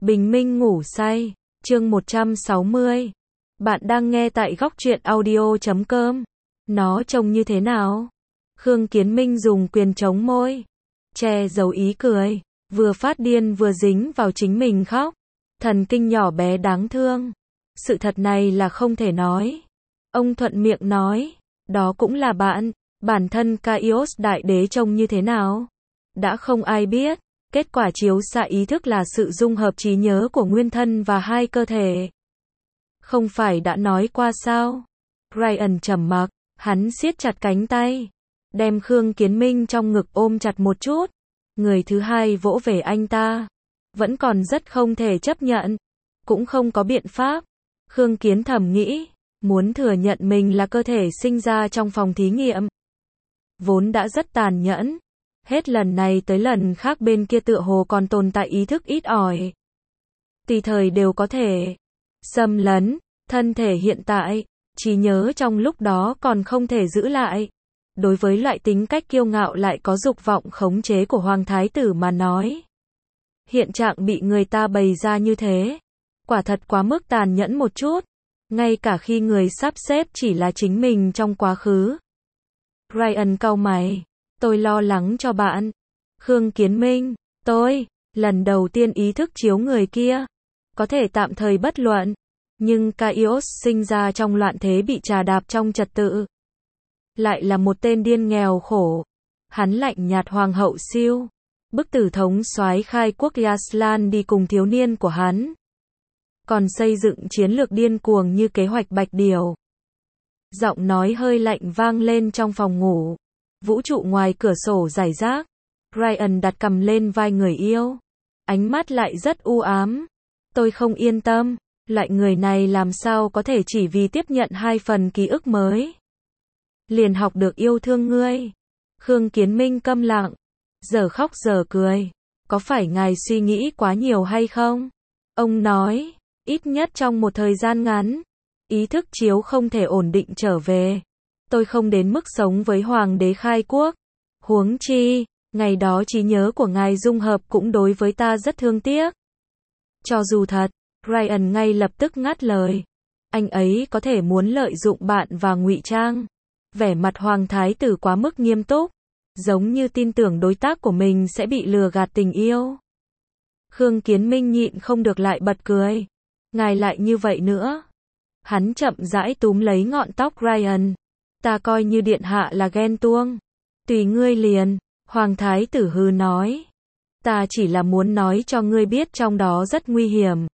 Bình minh ngủ say, chương 160. Bạn đang nghe tại góc truyện audio.com. Nó trông như thế nào? Khương Kiến Minh dùng quyền chống môi, che giấu ý cười, vừa phát điên vừa dính vào chính mình khóc. Thần kinh nhỏ bé đáng thương. Sự thật này là không thể nói. Ông thuận miệng nói, đó cũng là bản thân Kaios đại đế trông như thế nào? Đã không ai biết. Kết quả chiếu xạ ý thức là sự dung hợp trí nhớ của nguyên thân và hai cơ thể. Không phải đã nói qua sao? Ryan trầm mặc, hắn siết chặt cánh tay, đem Khương Kiến Minh trong ngực ôm chặt một chút. Người thứ hai vỗ về anh ta. Vẫn còn rất không thể chấp nhận. Cũng không có biện pháp. Khương Kiến thầm nghĩ, muốn thừa nhận mình là cơ thể sinh ra trong phòng thí nghiệm. Vốn đã rất tàn nhẫn. Hết lần này tới lần khác bên kia tựa hồ còn tồn tại ý thức ít ỏi. Tùy thời đều có thể xâm lấn thân thể hiện tại, trí nhớ trong lúc đó còn không thể giữ lại. Đối với loại tính cách kiêu ngạo lại có dục vọng khống chế của Hoàng Thái tử mà nói, hiện trạng bị người ta bày ra như thế, quả thật quá mức tàn nhẫn một chút. Ngay cả khi người sắp xếp chỉ là chính mình trong quá khứ. Ryan cau mày. Tôi lo lắng cho bạn. Khương Kiến Minh, lần đầu tiên ý thức chiếu người kia. Có thể tạm thời bất luận. Nhưng Kaios sinh ra trong loạn thế bị trà đạp trong trật tự. Lại là một tên điên nghèo khổ. Hắn lạnh nhạt hoàng hậu siêu. Bức tử thống soái khai quốc Yaslan đi cùng thiếu niên của hắn. Còn xây dựng chiến lược điên cuồng như kế hoạch Bạch Điều. Giọng nói hơi lạnh vang lên trong phòng ngủ. Vũ trụ ngoài cửa sổ rải rác. Ryan đặt cằm lên vai người yêu. Ánh mắt lại rất u ám. Tôi không yên tâm. Loại người này làm sao có thể chỉ vì tiếp nhận 2 phần ký ức mới liền học được yêu thương ngươi. Khương Kiến Minh câm lặng. Giờ khóc giờ cười. Có phải ngài suy nghĩ quá nhiều hay không? Ông nói, ít nhất trong một thời gian ngắn, ý thức chiếu không thể ổn định trở về. Tôi không đến mức sống với hoàng đế khai quốc. Huống chi, ngày đó trí nhớ của ngài dung hợp cũng đối với ta rất thương tiếc. Cho dù thật, Ryan ngay lập tức ngắt lời. Anh ấy có thể muốn lợi dụng bạn và ngụy trang. Vẻ mặt Hoàng Thái tử quá mức nghiêm túc, giống như tin tưởng đối tác của mình sẽ bị lừa gạt tình yêu. Khương Kiến Minh nhịn không được lại bật cười. Ngài lại như vậy nữa. Hắn chậm rãi túm lấy ngọn tóc Ryan. Ta coi như điện hạ là ghen tuông. Tùy ngươi liền, Hoàng Thái tử hừ nói. Ta chỉ là muốn nói cho ngươi biết trong đó rất nguy hiểm.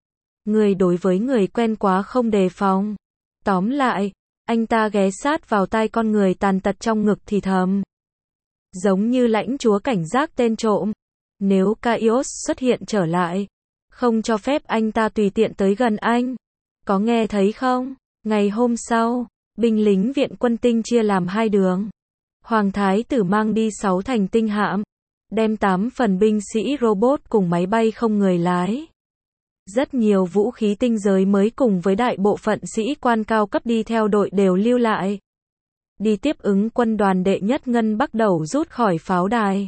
Ngươi đối với người quen quá không đề phòng. Tóm lại, anh ta ghé sát vào tai con người tàn tật trong ngực thì thầm. Giống như lãnh chúa cảnh giác tên trộm. Nếu Kaios xuất hiện trở lại, không cho phép anh ta tùy tiện tới gần anh. Có nghe thấy không? Ngày hôm sau, binh lính viện quân tinh chia làm 2 đường. Hoàng Thái tử mang đi 6 thành tinh hạm, đem 8 phần binh sĩ robot cùng máy bay không người lái. Rất nhiều vũ khí tinh giới mới cùng với đại bộ phận sĩ quan cao cấp đi theo đội đều lưu lại. Đi tiếp ứng quân đoàn đệ nhất Ngân Bắc Đầu rút khỏi pháo đài.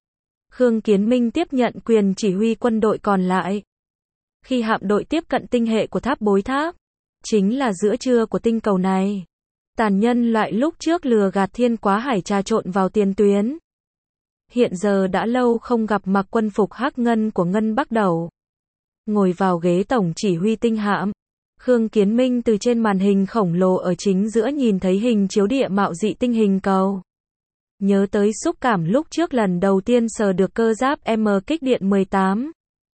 Khương Kiến Minh tiếp nhận quyền chỉ huy quân đội còn lại. Khi hạm đội tiếp cận tinh hệ của tháp Bối Tháp, chính là giữa trưa của tinh cầu này. Tàn nhân loại lúc trước lừa gạt Thiên Quá Hải trà trộn vào tiền tuyến. Hiện giờ đã lâu không gặp mặc quân phục hắc ngân của Ngân Bắc Đầu. Ngồi vào ghế tổng chỉ huy tinh hạm, Khương Kiến Minh từ trên màn hình khổng lồ ở chính giữa nhìn thấy hình chiếu địa mạo dị tinh hình cầu. Nhớ tới xúc cảm lúc trước lần đầu tiên sờ được cơ giáp M kích điện 18.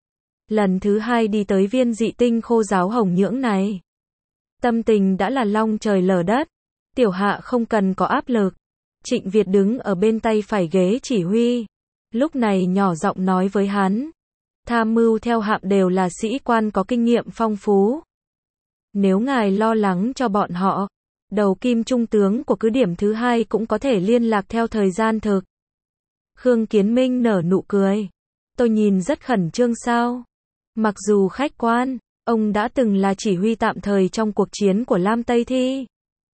Lần thứ 2 đi tới viên dị tinh khô giáo hồng nhưỡng này. Tâm tình đã là long trời lở đất. Tiểu hạ không cần có áp lực. Trịnh Việt đứng ở bên tay phải ghế chỉ huy. Lúc này nhỏ giọng nói với hắn. Tham mưu theo hạm đều là sĩ quan có kinh nghiệm phong phú. Nếu ngài lo lắng cho bọn họ, đầu kim trung tướng của cứ điểm thứ 2 cũng có thể liên lạc theo thời gian thực. Khương Kiến Minh nở nụ cười. Tôi nhìn rất khẩn trương sao? Mặc dù khách quan, ông đã từng là chỉ huy tạm thời trong cuộc chiến của Lam Tây Thi.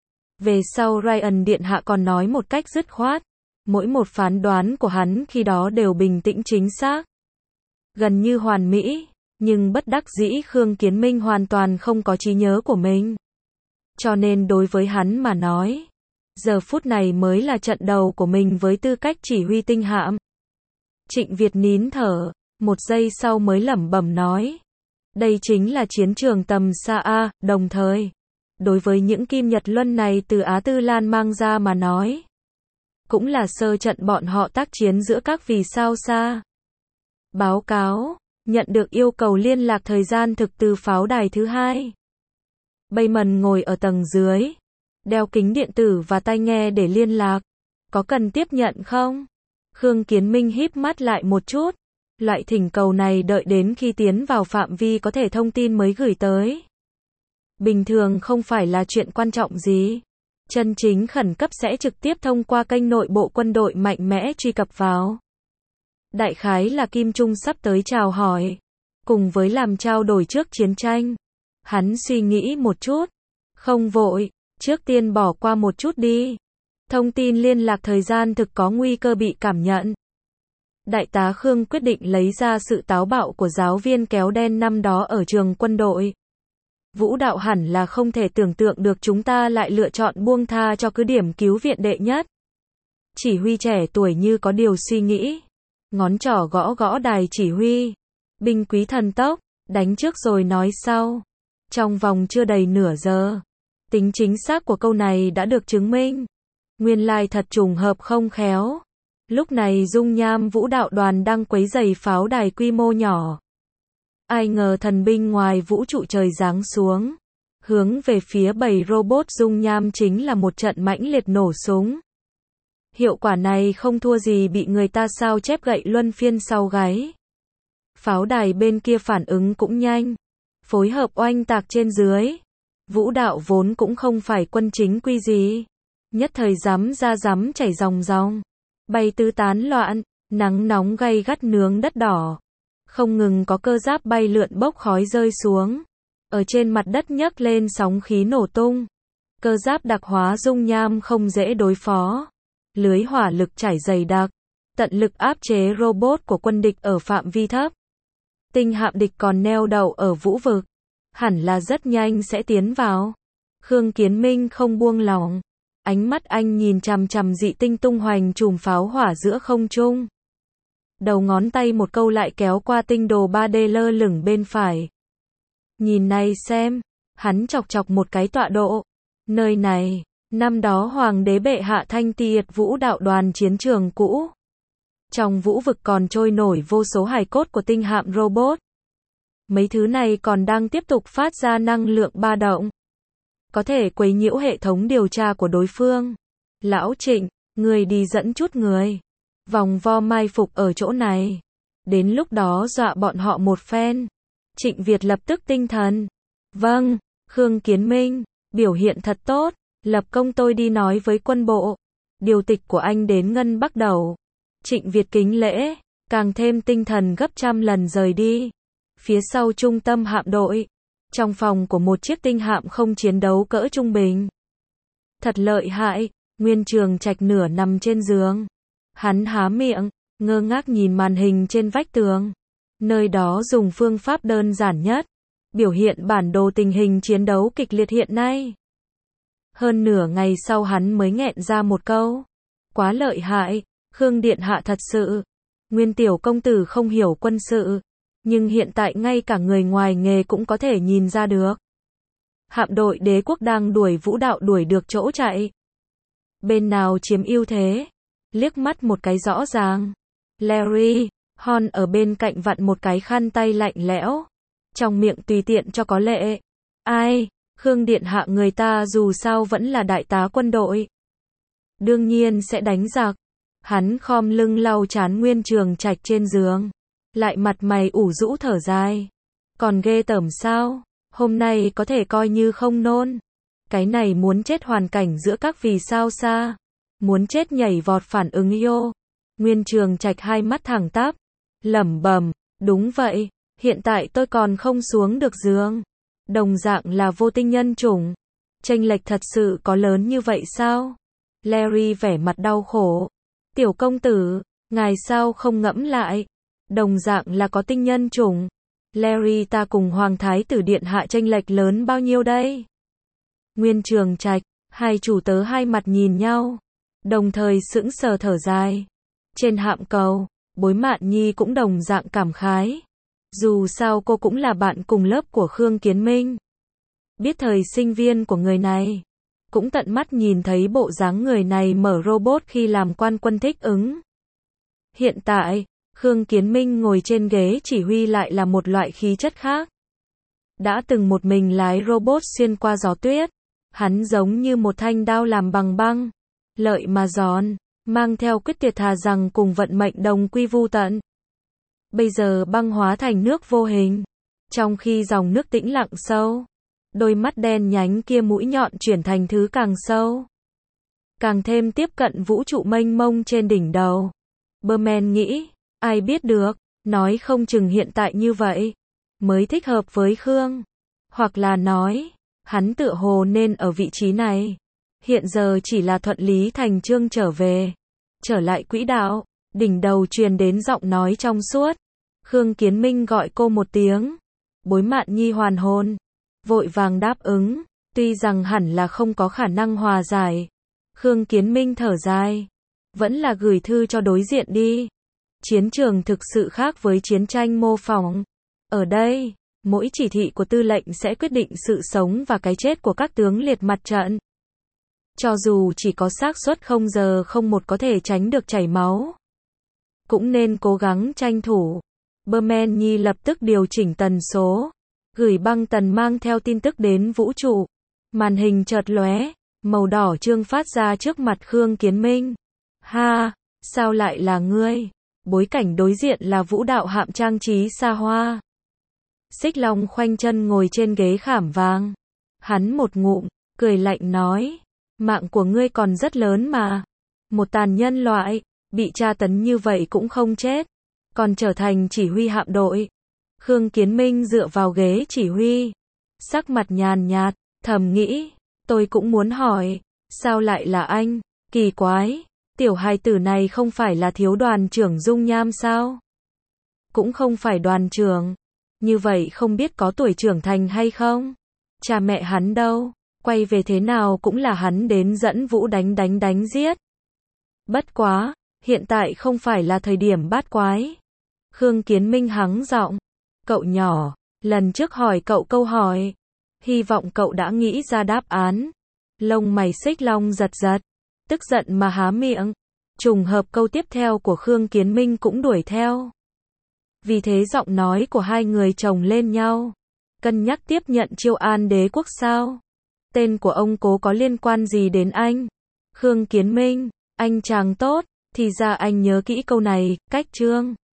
Về sau Ryan điện hạ còn nói một cách dứt khoát. Mỗi một phán đoán của hắn khi đó đều bình tĩnh chính xác. Gần như hoàn mỹ. Nhưng bất đắc dĩ Khương Kiến Minh hoàn toàn không có trí nhớ của mình. Cho nên đối với hắn mà nói, giờ phút này mới là trận đầu của mình với tư cách chỉ huy tinh hạm. Trịnh Việt nín thở, một giây sau mới lẩm bẩm nói. Đây chính là chiến trường tầm xa A, đồng thời. Đối với những kim nhật luân này từ Á Tư Lan mang ra mà nói. Cũng là sơ trận bọn họ tác chiến giữa các vì sao xa. Báo cáo, nhận được yêu cầu liên lạc thời gian thực từ pháo đài thứ 2. Bayman ngồi ở tầng dưới, đeo kính điện tử và tai nghe để liên lạc. Có cần tiếp nhận không? Khương Kiến Minh híp mắt lại một chút. Loại thỉnh cầu này đợi đến khi tiến vào phạm vi có thể thông tin mới gửi tới. Bình thường không phải là chuyện quan trọng gì. Chân chính khẩn cấp sẽ trực tiếp thông qua kênh nội bộ quân đội mạnh mẽ truy cập vào. Đại khái là Kim Trung sắp tới chào hỏi. Cùng với làm trao đổi trước chiến tranh. Hắn suy nghĩ một chút. Không vội, trước tiên bỏ qua một chút đi. Thông tin liên lạc thời gian thực có nguy cơ bị cảm nhận. Đại tá Khương quyết định lấy ra sự táo bạo của giáo viên kéo đen năm đó ở trường quân đội. Vũ đạo hẳn là không thể tưởng tượng được chúng ta lại lựa chọn buông tha cho cứ điểm cứu viện đệ nhất. Chỉ huy trẻ tuổi như có điều suy nghĩ. Ngón trỏ gõ gõ đài chỉ huy. Binh quý thần tốc, đánh trước rồi nói sau. Trong vòng chưa đầy nửa giờ, tính chính xác của câu này đã được chứng minh. Nguyên lai thật trùng hợp không khéo. Lúc này dung nham vũ đạo đoàn đang quấy rầy pháo đài quy mô nhỏ. Ai ngờ thần binh ngoài vũ trụ trời giáng xuống. Hướng về phía bầy robot dung nham chính là một trận mãnh liệt nổ súng. Hiệu quả này không thua gì bị người ta sao chép gậy luân phiên sau gáy. Pháo đài bên kia phản ứng cũng nhanh. Phối hợp oanh tạc trên dưới. Vũ đạo vốn cũng không phải quân chính quy gì. Nhất thời dám ra dám chảy ròng ròng. Bay tứ tán loạn, nắng nóng gay gắt nướng đất đỏ. Không ngừng có cơ giáp bay lượn bốc khói rơi xuống. Ở trên mặt đất nhấc lên sóng khí nổ tung. Cơ giáp đặc hóa dung nham không dễ đối phó. Lưới hỏa lực trải dày đặc. Tận lực áp chế robot của quân địch ở phạm vi thấp. Tinh hạm địch còn neo đậu ở vũ vực. Hẳn là rất nhanh sẽ tiến vào. Khương Kiến Minh không buông lỏng. Ánh mắt anh nhìn chằm chằm dị tinh tung hoành chùm pháo hỏa giữa không trung. Đầu ngón tay một câu lại kéo qua tinh đồ 3D lơ lửng bên phải. Nhìn này xem, hắn chọc chọc một cái tọa độ. Nơi này, năm đó hoàng đế bệ hạ thanh tiệt vũ đạo đoàn chiến trường cũ. Trong vũ vực còn trôi nổi vô số hài cốt của tinh hạm robot. Mấy thứ này còn đang tiếp tục phát ra năng lượng ba động. Có thể quấy nhiễu hệ thống điều tra của đối phương. Lão Trịnh, người đi dẫn chút người. Vòng vo mai phục ở chỗ này. Đến lúc đó dọa bọn họ một phen. Trịnh Việt lập tức tinh thần. Vâng, Khương Kiến Minh, biểu hiện thật tốt. Lập công tôi đi nói với quân bộ. Điều tịch của anh đến ngân bắt đầu. Trịnh Việt kính lễ, càng thêm tinh thần gấp trăm lần rời đi. Phía sau trung tâm hạm đội. Trong phòng của một chiếc tinh hạm không chiến đấu cỡ trung bình. Thật lợi hại, Nguyên Trường Trạch nửa nằm trên giường. Hắn há miệng, ngơ ngác nhìn màn hình trên vách tường. Nơi đó dùng phương pháp đơn giản nhất. Biểu hiện bản đồ tình hình chiến đấu kịch liệt hiện nay. Hơn nửa ngày sau hắn mới nghẹn ra một câu. Quá lợi hại, Khương Điện Hạ thật sự. Nguyên tiểu công tử không hiểu quân sự. Nhưng hiện tại ngay cả người ngoài nghề cũng có thể nhìn ra được. Hạm đội đế quốc đang đuổi vũ đạo đuổi được chỗ chạy. Bên nào chiếm ưu thế? Liếc mắt một cái rõ ràng. Larry, Hon ở bên cạnh vặn một cái khăn tay lạnh lẽo. Trong miệng tùy tiện cho có lệ. Ai, Khương Điện Hạ người ta dù sao vẫn là đại tá quân đội. Đương nhiên sẽ đánh giặc. Hắn khom lưng lau chán Nguyên Trường Trạch trên giường. Lại mặt mày ủ rũ thở dài. Còn ghê tởm sao? Hôm nay có thể coi như không nôn. Cái này muốn chết hoàn cảnh giữa các vì sao xa. Muốn chết nhảy vọt phản ứng yêu. Nguyên Trường Trạch hai mắt thẳng tắp. Lẩm bẩm, đúng vậy, hiện tại tôi còn không xuống được giường. Đồng dạng là vô tinh nhân chủng. Chênh lệch thật sự có lớn như vậy sao? Larry vẻ mặt đau khổ. Tiểu công tử, ngài sao không ngẫm lại? Đồng dạng là có tinh nhân chủng. Larry ta cùng Hoàng Thái tử điện hạ chênh lệch lớn bao nhiêu đây? Nguyên Trường Trạch, hai chủ tớ hai mặt nhìn nhau, đồng thời sững sờ thở dài. Trên hạm cầu, Bối Mạn Nhi cũng đồng dạng cảm khái. Dù sao cô cũng là bạn cùng lớp của Khương Kiến Minh. Biết thời sinh viên của người này, cũng tận mắt nhìn thấy bộ dáng người này mở robot khi làm quan quân thích ứng. Hiện tại, Khương Kiến Minh ngồi trên ghế chỉ huy lại là một loại khí chất khác. Đã từng một mình lái robot xuyên qua gió tuyết, hắn giống như một thanh đao làm bằng băng, lợi mà giòn, mang theo quyết tuyệt thà rằng cùng vận mệnh đồng quy vu tận. Bây giờ băng hóa thành nước vô hình, trong khi dòng nước tĩnh lặng sâu, đôi mắt đen nhánh kia mũi nhọn chuyển thành thứ càng sâu, càng thêm tiếp cận vũ trụ mênh mông trên đỉnh đầu. Berman nghĩ, ai biết được, nói không chừng hiện tại như vậy mới thích hợp với Khương, hoặc là nói, hắn tựa hồ nên ở vị trí này. Hiện giờ chỉ là thuận lý thành chương trở về, trở lại quỹ đạo. Đỉnh đầu truyền đến giọng nói trong suốt. Khương Kiến Minh gọi cô một tiếng. Bối Mạn Nhi hoàn hồn, vội vàng đáp ứng, tuy rằng hẳn là không có khả năng hòa giải. Khương Kiến Minh thở dài, vẫn là gửi thư cho đối diện đi. Chiến trường thực sự khác với chiến tranh mô phỏng. Ở đây, mỗi chỉ thị của tư lệnh sẽ quyết định sự sống và cái chết của các tướng liệt mặt trận. Cho dù chỉ có xác suất 0:01 có thể tránh được chảy máu, cũng nên cố gắng tranh thủ. Berman Nhi lập tức điều chỉnh tần số, gửi băng tần mang theo tin tức đến vũ trụ. Màn hình chợt lóe, màu đỏ chương phát ra trước mặt Khương Kiến Minh. Ha, sao lại là ngươi? Bối cảnh đối diện là vũ đạo hạm trang trí xa hoa. Xích Long khoanh chân ngồi trên ghế khảm vàng. Hắn một ngụm, cười lạnh nói, mạng của ngươi còn rất lớn mà. Một tàn nhân loại, bị tra tấn như vậy cũng không chết, còn trở thành chỉ huy hạm đội. Khương Kiến Minh dựa vào ghế chỉ huy, sắc mặt nhàn nhạt, thầm nghĩ, tôi cũng muốn hỏi, sao lại là anh? Kỳ quái, tiểu hài tử này không phải là thiếu đoàn trưởng Dung Nham sao? Cũng không phải đoàn trưởng, như vậy không biết có tuổi trưởng thành hay không? Cha mẹ hắn đâu? Quay về thế nào cũng là hắn đến dẫn Vũ đánh giết. Bất quá, hiện tại không phải là thời điểm bát quái. Khương Kiến Minh hắng giọng, cậu nhỏ, lần trước hỏi cậu câu hỏi, hy vọng cậu đã nghĩ ra đáp án. Lông mày Xích Long giật giật, tức giận mà há miệng. Trùng hợp câu tiếp theo của Khương Kiến Minh cũng đuổi theo. Vì thế giọng nói của hai người chồng lên nhau. Cân nhắc tiếp nhận Chiêu An đế quốc sao? Tên của ông cố có liên quan gì đến anh? Khương Kiến Minh, anh chàng tốt, thì ra anh nhớ kỹ câu này, cách chương.